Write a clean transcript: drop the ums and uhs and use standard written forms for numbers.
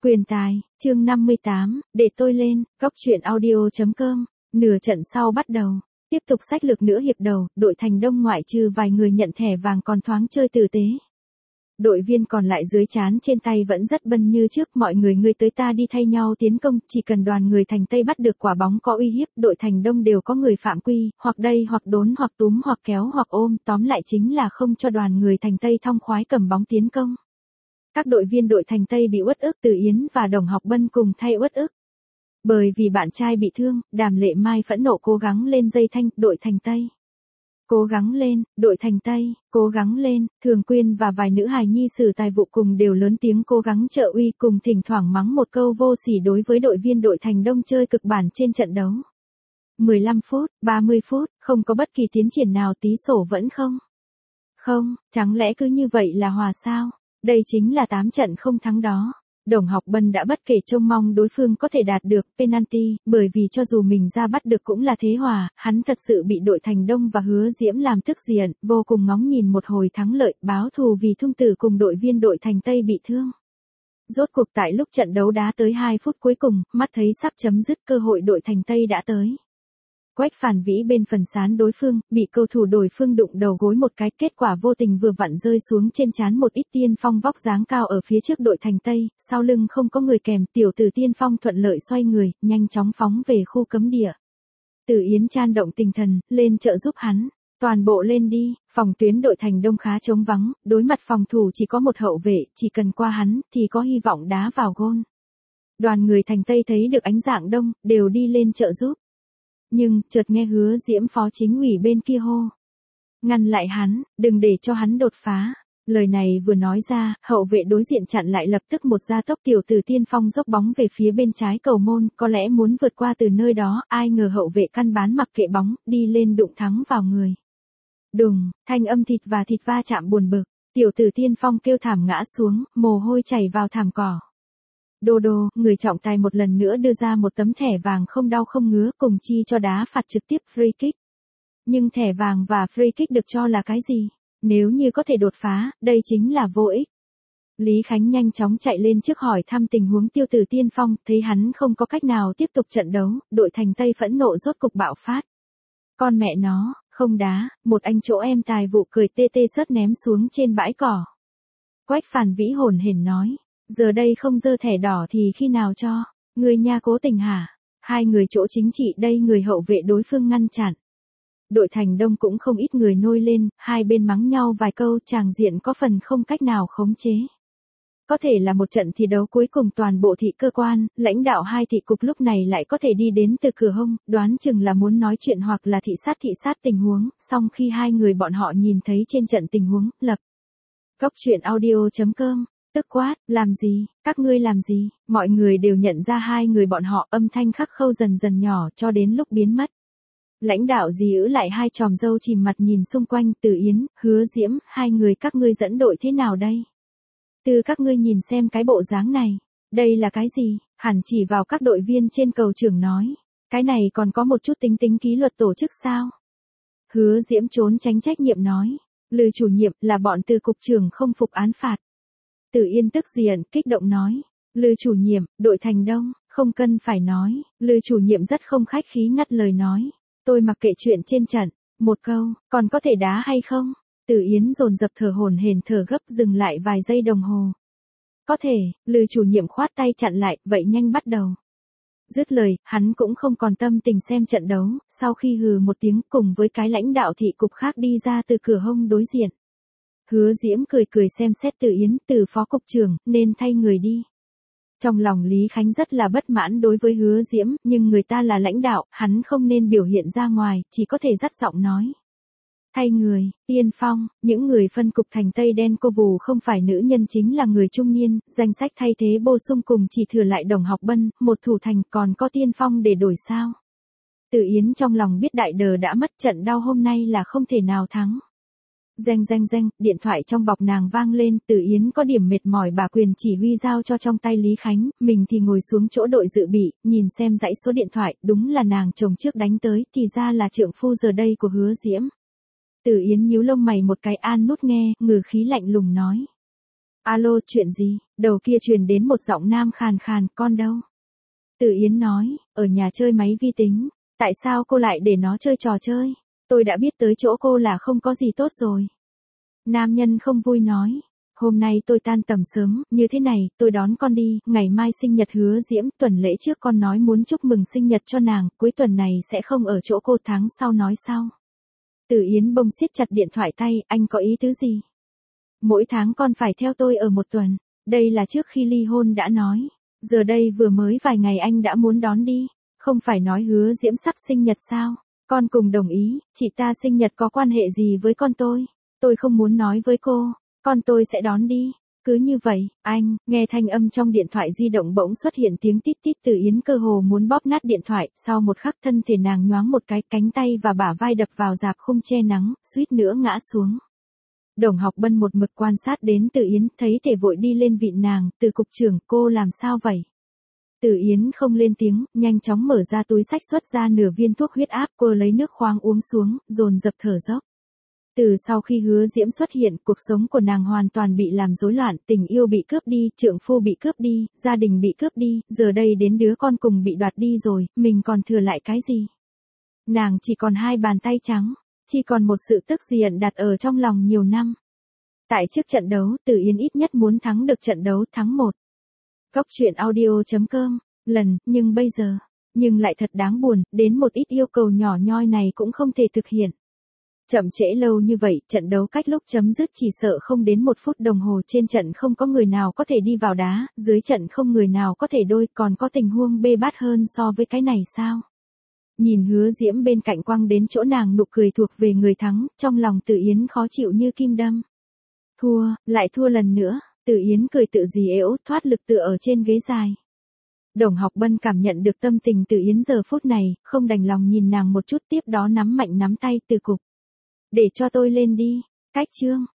Quyền tài, chương 58, để tôi lên, góc truyện audio.com, nửa trận sau bắt đầu. Tiếp tục sách lược nửa hiệp đầu, đội Thành Đông ngoại trừ vài người nhận thẻ vàng còn thoáng chơi tử tế. Đội viên còn lại dưới trán trên tay vẫn rất bân như trước, mọi người ngươi tới ta đi thay nhau tiến công, chỉ cần đoàn người Thành Tây bắt được quả bóng có uy hiếp, đội Thành Đông đều có người phạm quy, hoặc đây hoặc đốn hoặc túm hoặc kéo hoặc ôm, tóm lại chính là không cho đoàn người Thành Tây thong khoái cầm bóng tiến công. Các đội viên đội Thành Tây bị uất ức, Từ Yến và Đồng Học Bân cùng thay uất ức. Bởi vì bạn trai bị thương, Đàm Lệ Mai phẫn nộ cố gắng lên dây thanh, đội Thành Tây. Cố gắng lên, đội Thành Tây, cố gắng lên, Thường Quyên và vài nữ hài nhi sử tài vụ cùng đều lớn tiếng cố gắng trợ uy cùng thỉnh thoảng mắng một câu vô sỉ đối với đội viên đội Thành Đông chơi cực bản trên trận đấu. 15 phút, 30 phút, không có bất kỳ tiến triển nào, tí sổ vẫn không. Không, chẳng lẽ cứ như vậy là hòa sao? Đây chính là 8 trận không thắng đó. Đồng Học Bân đã bất kể trông mong đối phương có thể đạt được penalty, bởi vì cho dù mình ra bắt được cũng là thế hòa, hắn thật sự bị đội Thành Đông và Hứa Diễm làm tức giận, vô cùng ngóng nhìn một hồi thắng lợi, báo thù vì thung tử cùng đội viên đội Thành Tây bị thương. Rốt cuộc tại lúc trận đấu đá tới 2 phút cuối cùng, mắt thấy sắp chấm dứt, cơ hội đội Thành Tây đã tới. Quách Phản Vĩ bên phần sán đối phương, bị cầu thủ đối phương đụng đầu gối một cái, kết quả vô tình vừa vặn rơi xuống trên trán một ít. Tiên Phong vóc dáng cao ở phía trước đội Thành Tây, sau lưng không có người kèm, tiểu tử Tiên Phong thuận lợi xoay người, nhanh chóng phóng về khu cấm địa. Từ Yến chan động tinh thần, lên trợ giúp hắn. Toàn bộ lên đi, phòng tuyến đội Thành Đông khá trống vắng, đối mặt phòng thủ chỉ có một hậu vệ, chỉ cần qua hắn, thì có hy vọng đá vào gôn. Đoàn người Thành Tây thấy được ánh dạng đông, đều đi lên trợ giúp. Nhưng, chợt nghe Hứa Diễm phó chính ủy bên kia hô. Ngăn lại hắn, đừng để cho hắn đột phá. Lời này vừa nói ra, hậu vệ đối diện chặn lại lập tức một gia tốc, tiểu tử Tiên Phong dốc bóng về phía bên trái cầu môn, có lẽ muốn vượt qua từ nơi đó, ai ngờ hậu vệ căn bán mặc kệ bóng, đi lên đụng thắng vào người. Đùng, thanh âm thịt và thịt va chạm buồn bực, tiểu tử Tiên Phong kêu thảm ngã xuống, mồ hôi chảy vào thảm cỏ. Đô đô, người trọng tài một lần nữa đưa ra một tấm thẻ vàng không đau không ngứa, cùng chi cho đá phạt trực tiếp free kick. Nhưng thẻ vàng và free kick được cho là cái gì? Nếu như có thể đột phá, đây chính là vô ích. Lý Khánh nhanh chóng chạy lên trước hỏi thăm tình huống tiểu tử Tiên Phong, thấy hắn không có cách nào tiếp tục trận đấu, đội Thành Tây phẫn nộ rốt cục bạo phát. Con mẹ nó, không đá, một anh chỗ em tài vụ cười tê tê sớt ném xuống trên bãi cỏ. Quách Phản Vĩ hồn hển nói. Giờ đây không dơ thẻ đỏ thì khi nào cho? Người nha cố tình hả? Hai người chỗ chính trị đây người hậu vệ đối phương ngăn chặn. Đội Thành Đông cũng không ít người nôi lên, hai bên mắng nhau vài câu, tràng diện có phần không cách nào khống chế. Có thể là một trận thi đấu cuối cùng toàn bộ thị cơ quan, lãnh đạo hai thị cục lúc này lại có thể đi đến từ cửa hông, đoán chừng là muốn nói chuyện hoặc là thị sát tình huống, song khi hai người bọn họ nhìn thấy trên trận tình huống, lập. Góc truyện audio.com. Tức quát, làm gì, các ngươi làm gì, mọi người đều nhận ra hai người bọn họ, âm thanh khắc khâu dần dần nhỏ cho đến lúc biến mất. Lãnh đạo dì ữ lại hai tròm dâu chìm mặt nhìn xung quanh, Từ Yến, Hứa Diễm, hai người các ngươi dẫn đội thế nào đây? Từ các ngươi nhìn xem cái bộ dáng này, đây là cái gì, hẳn chỉ vào các đội viên trên cầu trưởng nói, cái này còn có một chút tính kỷ luật tổ chức sao? Hứa Diễm trốn tránh trách nhiệm nói, Lư chủ nhiệm là bọn Từ cục trưởng không phục án phạt. Từ Yên tức giận, kích động nói, Lư chủ nhiệm, đội Thành Đông, không cần phải nói, Lư chủ nhiệm rất không khách khí ngắt lời nói, tôi mặc kệ chuyện trên trận, một câu, còn có thể đá hay không? Từ Yến dồn dập thở hổn hển thở gấp dừng lại vài giây đồng hồ. Có thể, Lư chủ nhiệm khoát tay chặn lại, vậy nhanh bắt đầu. Dứt lời, hắn cũng không còn tâm tình xem trận đấu, sau khi hừ một tiếng cùng với cái lãnh đạo thị cục khác đi ra từ cửa hông đối diện. Hứa Diễm cười xem xét Từ Yến, Từ phó cục trưởng, nên thay người đi. Trong lòng Lý Khánh rất là bất mãn đối với Hứa Diễm, nhưng người ta là lãnh đạo, hắn không nên biểu hiện ra ngoài, chỉ có thể dắt giọng nói. Thay người, Tiên Phong, những người phân cục Thành Tây đen cô vù không phải nữ nhân chính là người trung niên, danh sách thay thế bổ sung cùng chỉ thừa lại Đồng Học Bân, một thủ thành còn có Tiên Phong để đổi sao. Từ Yến trong lòng biết đại đờ đã mất, trận đau hôm nay là không thể nào thắng. Reng, điện thoại trong bọc nàng vang lên, Từ Yến có điểm mệt mỏi bà quyền chỉ huy giao cho trong tay Lý Khánh, mình thì ngồi xuống chỗ đội dự bị, nhìn xem dãy số điện thoại, đúng là nàng chồng trước đánh tới, thì ra là trượng phu giờ đây của Hứa Diễm. Từ Yến nhíu lông mày một cái, an nút nghe, ngừ khí lạnh lùng nói. Alo, chuyện gì? Đầu kia truyền đến một giọng nam khàn khàn, con đâu? Từ Yến nói, ở nhà chơi máy vi tính. Tại sao cô lại để nó chơi trò chơi? Tôi đã biết tới chỗ cô là không có gì tốt rồi. Nam nhân không vui nói. Hôm nay tôi tan tầm sớm, như thế này, tôi đón con đi, ngày mai sinh nhật Hứa Diễm, tuần lễ trước con nói muốn chúc mừng sinh nhật cho nàng, cuối tuần này sẽ không ở chỗ cô, tháng sau nói sau. Từ Yến bông siết chặt điện thoại tay, anh có ý tứ gì? Mỗi tháng con phải theo tôi ở một tuần, đây là trước khi ly hôn đã nói, giờ đây vừa mới vài ngày anh đã muốn đón đi, không phải nói Hứa Diễm sắp sinh nhật sao? Con cùng đồng ý, chị ta sinh nhật có quan hệ gì với con tôi không muốn nói với cô. Con tôi sẽ đón đi. Cứ như vậy, anh, nghe thanh âm trong điện thoại di động bỗng xuất hiện tiếng tít tít. Từ Yến cơ hồ muốn bóp nát điện thoại, sau một khắc thân thể nàng nhoáng một cái, cánh tay và bả vai đập vào rạp khung che nắng, suýt nữa ngã xuống. Đồng Học Bân một mực quan sát đến Từ Yến, thấy thể vội đi lên vịn nàng, Từ cục trưởng, cô làm sao vậy? Từ Yến không lên tiếng, nhanh chóng mở ra túi xách xuất ra nửa viên thuốc huyết áp, cô lấy nước khoáng uống xuống, dồn dập thở dốc. Từ sau khi Hứa Diễm xuất hiện, cuộc sống của nàng hoàn toàn bị làm rối loạn, tình yêu bị cướp đi, trượng phu bị cướp đi, gia đình bị cướp đi, giờ đây đến đứa con cùng bị đoạt đi rồi, mình còn thừa lại cái gì? Nàng chỉ còn hai bàn tay trắng, chỉ còn một sự tức giận đặt ở trong lòng nhiều năm. Tại trước trận đấu, Từ Yến ít nhất muốn thắng được trận đấu, thắng 1. Góc truyện audio.com, nhưng bây giờ, nhưng lại thật đáng buồn, đến một ít yêu cầu nhỏ nhoi này cũng không thể thực hiện. Chậm trễ lâu như vậy, trận đấu cách lúc chấm dứt chỉ sợ không đến 1 phút đồng hồ, trên trận không có người nào có thể đi vào đá, dưới trận không người nào có thể đôi, còn có tình huống bê bát hơn so với cái này sao? Nhìn Hứa Diễm bên cạnh quăng đến chỗ nàng nụ cười thuộc về người thắng, trong lòng Từ Yến khó chịu như kim đâm. Thua, lại thua lần nữa, Từ Yến cười tự dí ẻo, thoát lực tựa ở trên ghế dài. Đồng Học Bân cảm nhận được tâm tình Từ Yến giờ phút này, không đành lòng nhìn nàng một chút, tiếp đó nắm mạnh nắm tay Từ cục. Để cho tôi lên đi. Cách chương.